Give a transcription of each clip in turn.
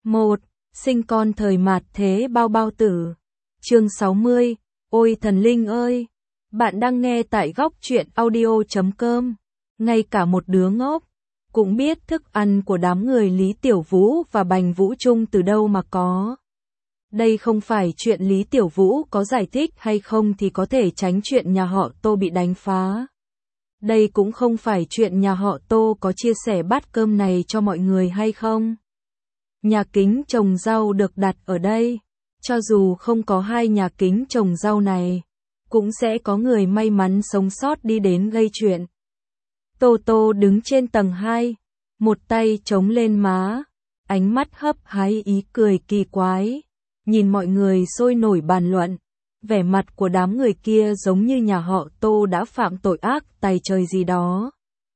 1. Sinh con thời mạt thế bao bao tử. Chương 60. Ôi thần linh ơi! Bạn đang nghe tại góc truyện audio.com. Ngay cả một đứa ngốc cũng biết thức ăn của đám người Lý Tiểu Vũ và Bành Vũ Trung từ đâu mà có. Đây không phải chuyện Lý Tiểu Vũ có giải thích hay không thì có thể tránh chuyện nhà họ Tô bị đánh phá. Đây cũng không phải chuyện nhà họ Tô có chia sẻ bát cơm này cho mọi người hay không. Nhà kính trồng rau được đặt ở đây. Cho dù không có hai nhà kính trồng rau này, cũng sẽ có người may mắn sống sót đi đến gây chuyện. Tô Tô đứng trên tầng 2, một tay chống lên má, ánh mắt hấp háy ý cười kỳ quái, nhìn mọi người sôi nổi bàn luận. Vẻ mặt của đám người kia giống như nhà họ Tô đã phạm tội ác tày trời gì đó.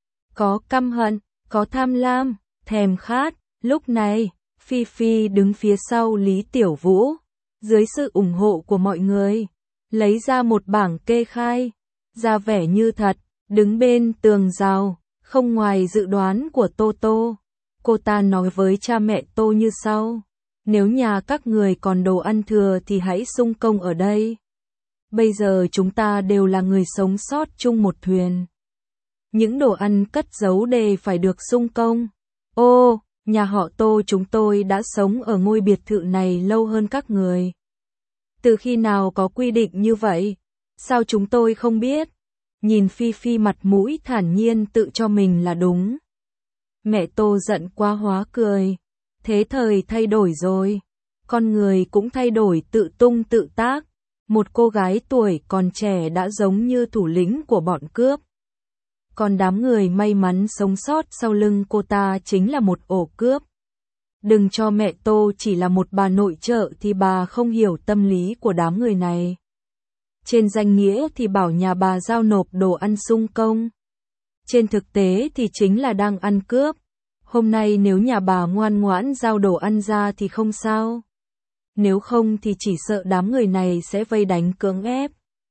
Có căm hận, có tham lam, thèm khát. Lúc này, Phi Phi đứng phía sau Lý Tiểu Vũ, dưới sự ủng hộ của mọi người, lấy ra một bảng kê khai, ra vẻ như thật, đứng bên tường rào, không ngoài dự đoán của Tô Tô. Cô ta nói với cha mẹ Tô như sau: nếu nhà các người còn đồ ăn thừa thì hãy xung công ở đây. Bây giờ chúng ta đều là người sống sót chung một thuyền. Những đồ ăn cất giấu đều phải được xung công. Ô, nhà họ Tô chúng tôi đã sống ở ngôi biệt thự này lâu hơn các người. Từ khi nào có quy định như vậy? Sao chúng tôi không biết? Nhìn Phi Phi mặt mũi thản nhiên tự cho mình là đúng. Mẹ Tô giận quá hóa cười. Thế thời thay đổi rồi. Con người cũng thay đổi tự tung tự tác. Một cô gái tuổi còn trẻ đã giống như thủ lĩnh của bọn cướp. Còn đám người may mắn sống sót sau lưng cô ta chính là một ổ cướp. Đừng cho mẹ Tô chỉ là một bà nội trợ thì bà không hiểu tâm lý của đám người này. Trên danh nghĩa thì bảo nhà bà giao nộp đồ ăn xung công. Trên thực tế thì chính là đang ăn cướp. Hôm nay nếu nhà bà ngoan ngoãn giao đồ ăn ra thì không sao. Nếu không thì chỉ sợ đám người này sẽ vây đánh cưỡng ép.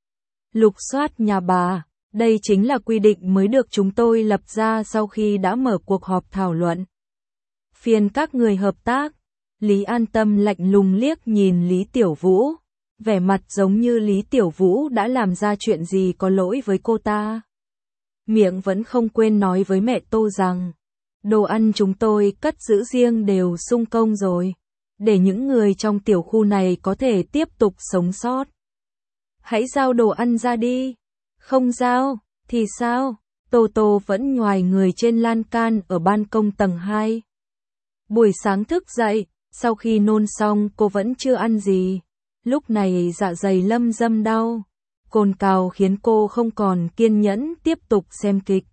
Lục soát nhà bà, đây chính là quy định mới được chúng tôi lập ra sau khi đã mở cuộc họp thảo luận. Phiền các người hợp tác. Lý An Tâm lạnh lùng liếc nhìn Lý Tiểu Vũ, vẻ mặt giống như Lý Tiểu Vũ đã làm ra chuyện gì có lỗi với cô ta. Miệng vẫn không quên nói với mẹ Tô rằng, đồ ăn chúng tôi cất giữ riêng đều xung công rồi, để những người trong tiểu khu này có thể tiếp tục sống sót. Hãy giao đồ ăn ra đi. Không giao, thì sao? Tô Tô vẫn nhoài người trên lan can ở ban công tầng 2. Buổi sáng thức dậy, sau khi nôn xong cô vẫn chưa ăn gì. Lúc này dạ dày lâm dâm đau. Cồn cào khiến cô không còn kiên nhẫn tiếp tục xem kịch.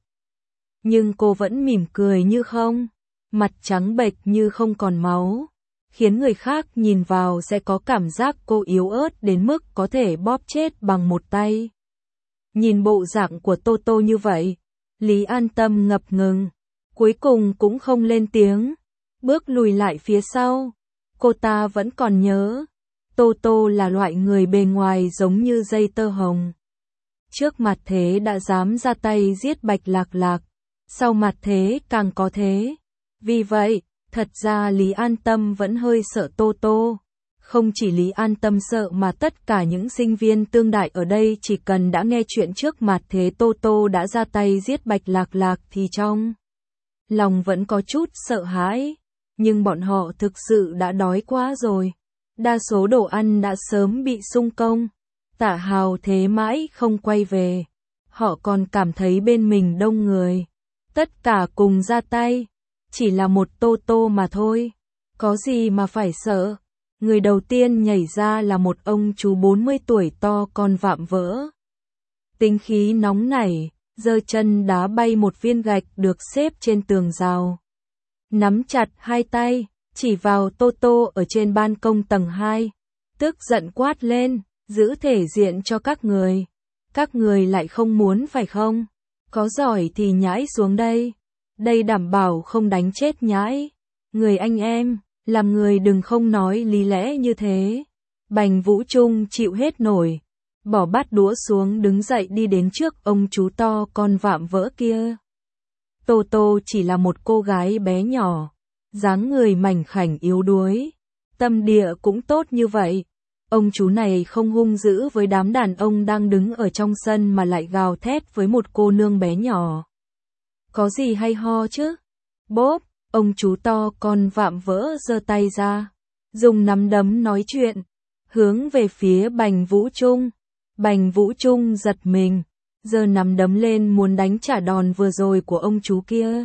Nhưng cô vẫn mỉm cười như không, mặt trắng bệch như không còn máu, khiến người khác nhìn vào sẽ có cảm giác cô yếu ớt đến mức có thể bóp chết bằng một tay. Nhìn bộ dạng của Tô Tô như vậy, Lý An Tâm ngập ngừng, cuối cùng cũng không lên tiếng, bước lùi lại phía sau. Cô ta vẫn còn nhớ, Tô Tô là loại người bề ngoài giống như dây tơ hồng. Trước mặt thế đã dám ra tay giết Bạch Lạc Lạc, sau mặt thế càng có thế. Vì vậy, thật ra Lý An Tâm vẫn hơi sợ Tô Tô. Không chỉ Lý An Tâm sợ mà tất cả những sinh viên tương đại ở đây chỉ cần đã nghe chuyện trước mặt thế Tô Tô đã ra tay giết Bạch Lạc Lạc thì trong lòng vẫn có chút sợ hãi. Nhưng bọn họ thực sự đã đói quá rồi. Đa số đồ ăn đã sớm bị xung công. Tả Hào thế mãi không quay về. Họ còn cảm thấy bên mình đông người. Tất cả cùng ra tay. Chỉ là một Tô Tô mà thôi. Có gì mà phải sợ. Người đầu tiên nhảy ra là một ông chú 40 tuổi to con vạm vỡ. Tính khí nóng nảy, giơ chân đá bay một viên gạch được xếp trên tường rào. Nắm chặt hai tay, chỉ vào Tô Tô ở trên ban công tầng 2. Tức giận quát lên, giữ thể diện cho các người. Các người lại không muốn phải không? Có giỏi thì nhãi xuống đây. Đây đảm bảo không đánh chết nhãi. Người anh em, làm người đừng không nói lý lẽ như thế. Bành Vũ Trung chịu hết nổi, bỏ bát đũa xuống đứng dậy đi đến trước ông chú to con vạm vỡ kia. Tô Tô chỉ là một cô gái bé nhỏ, dáng người mảnh khảnh yếu đuối, tâm địa cũng tốt như vậy. Ông chú này không hung dữ với đám đàn ông đang đứng ở trong sân mà lại gào thét với một cô nương bé nhỏ. Có gì hay ho chứ? Bốp, ông chú to con vạm vỡ giơ tay ra, dùng nắm đấm nói chuyện, hướng về phía Bành Vũ Trung. Bành Vũ Trung giật mình, giơ nắm đấm lên muốn đánh trả đòn vừa rồi của ông chú kia.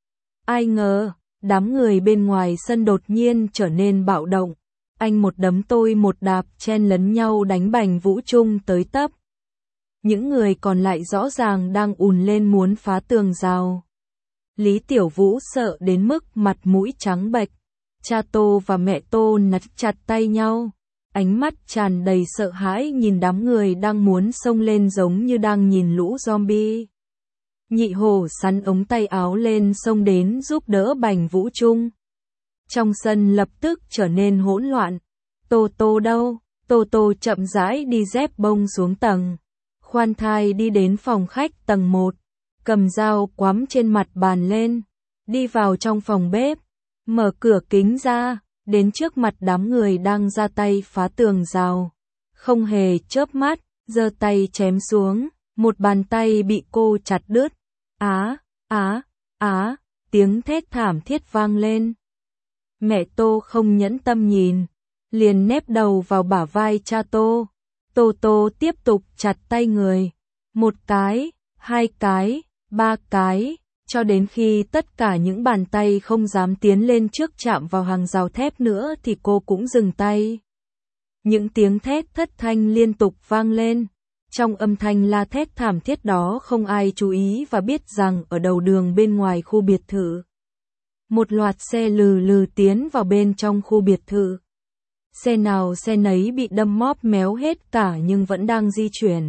Ai ngờ, đám người bên ngoài sân đột nhiên trở nên bạo động. Anh một đấm tôi một đạp chen lấn nhau đánh Bành Vũ Trung tới tấp. Những người còn lại rõ ràng đang ùn lên muốn phá tường rào. Lý Tiểu Vũ sợ đến mức mặt mũi trắng bệch. Cha Tô và mẹ Tô nắm chặt tay nhau, ánh mắt tràn đầy sợ hãi nhìn đám người đang muốn xông lên giống như đang nhìn lũ zombie. Nhị Hổ sắn ống tay áo lên xông đến giúp đỡ Bành Vũ Trung. Trong sân lập tức trở nên hỗn loạn. Tô Tô đâu? Tô Tô chậm rãi đi dép bông xuống tầng. Khoan thai đi đến phòng khách tầng 1, cầm dao quắm trên mặt bàn lên, đi vào trong phòng bếp, mở cửa kính ra, đến trước mặt đám người đang ra tay phá tường rào. Không hề chớp mắt, giơ tay chém xuống, một bàn tay bị cô chặt đứt. Á, á, á, tiếng thét thảm thiết vang lên. Mẹ Tô không nhẫn tâm nhìn, liền nép đầu vào bả vai cha Tô. Tô Tô tiếp tục chặt tay người. Một cái, hai cái, ba cái, cho đến khi tất cả những bàn tay không dám tiến lên trước chạm vào hàng rào thép nữa thì cô cũng dừng tay. Những tiếng thét thất thanh liên tục vang lên. Trong âm thanh la thét thảm thiết đó không ai chú ý và biết rằng ở đầu đường bên ngoài khu biệt thự, một loạt xe lừ lừ tiến vào bên trong khu biệt thự. Xe nào xe nấy bị đâm móp méo hết cả nhưng vẫn đang di chuyển.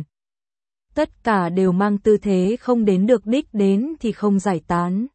Tất cả đều mang tư thế không đến được đích đến thì không giải tán.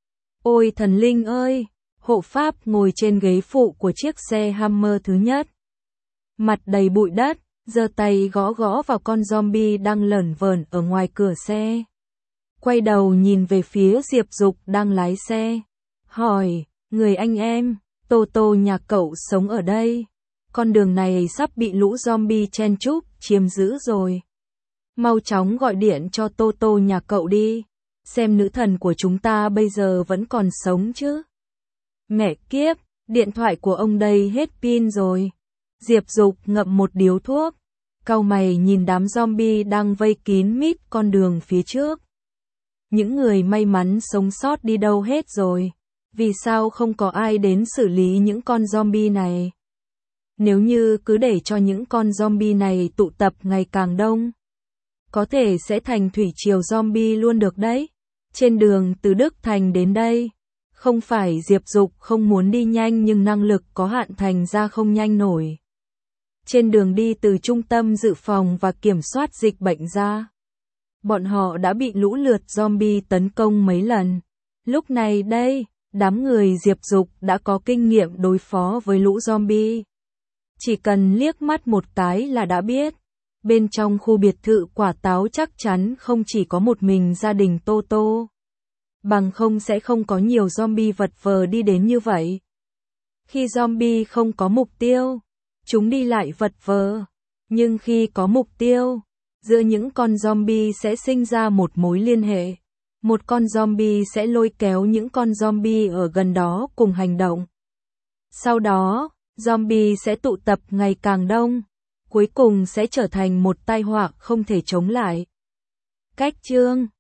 Ôi thần linh ơi! Hộ pháp ngồi trên ghế phụ của chiếc xe Hammer thứ nhất. Mặt đầy bụi đất, giơ tay gõ gõ vào con zombie đang lởn vởn ở ngoài cửa xe. Quay đầu nhìn về phía Diệp Dục đang lái xe. Hỏi, người anh em, Tô Tô nhà cậu sống ở đây. Con đường này sắp bị lũ zombie chen chúc, chiếm giữ rồi. Mau chóng gọi điện cho Tô Tô nhà cậu đi. Xem nữ thần của chúng ta bây giờ vẫn còn sống chứ. Mẹ kiếp, điện thoại của ông đây hết pin rồi. Diệp Dục ngậm một điếu thuốc, cau mày nhìn đám zombie đang vây kín mít con đường phía trước. Những người may mắn sống sót đi đâu hết rồi? Vì sao không có ai đến xử lý những con zombie này? Nếu như cứ để cho những con zombie này tụ tập ngày càng đông, có thể sẽ thành thủy triều zombie luôn được đấy. Trên đường từ Đức Thành đến đây, không phải Diệp Dục không muốn đi nhanh nhưng năng lực có hạn thành ra không nhanh nổi. Trên đường đi từ trung tâm dự phòng và kiểm soát dịch bệnh ra, bọn họ đã bị lũ lượt zombie tấn công mấy lần. Lúc này đây, đám người Diệp Dục đã có kinh nghiệm đối phó với lũ zombie. Chỉ cần liếc mắt một cái là đã biết. Bên trong khu biệt thự Quả Táo chắc chắn không chỉ có một mình gia đình Tô Tô. Bằng không sẽ không có nhiều zombie vật vờ đi đến như vậy. Khi zombie không có mục tiêu, chúng đi lại vật vờ. Nhưng khi có mục tiêu, giữa những con zombie sẽ sinh ra một mối liên hệ. Một con zombie sẽ lôi kéo những con zombie ở gần đó cùng hành động. Sau đó, zombie sẽ tụ tập ngày càng đông. Cuối cùng sẽ trở thành một tai họa không thể chống lại. Cách chương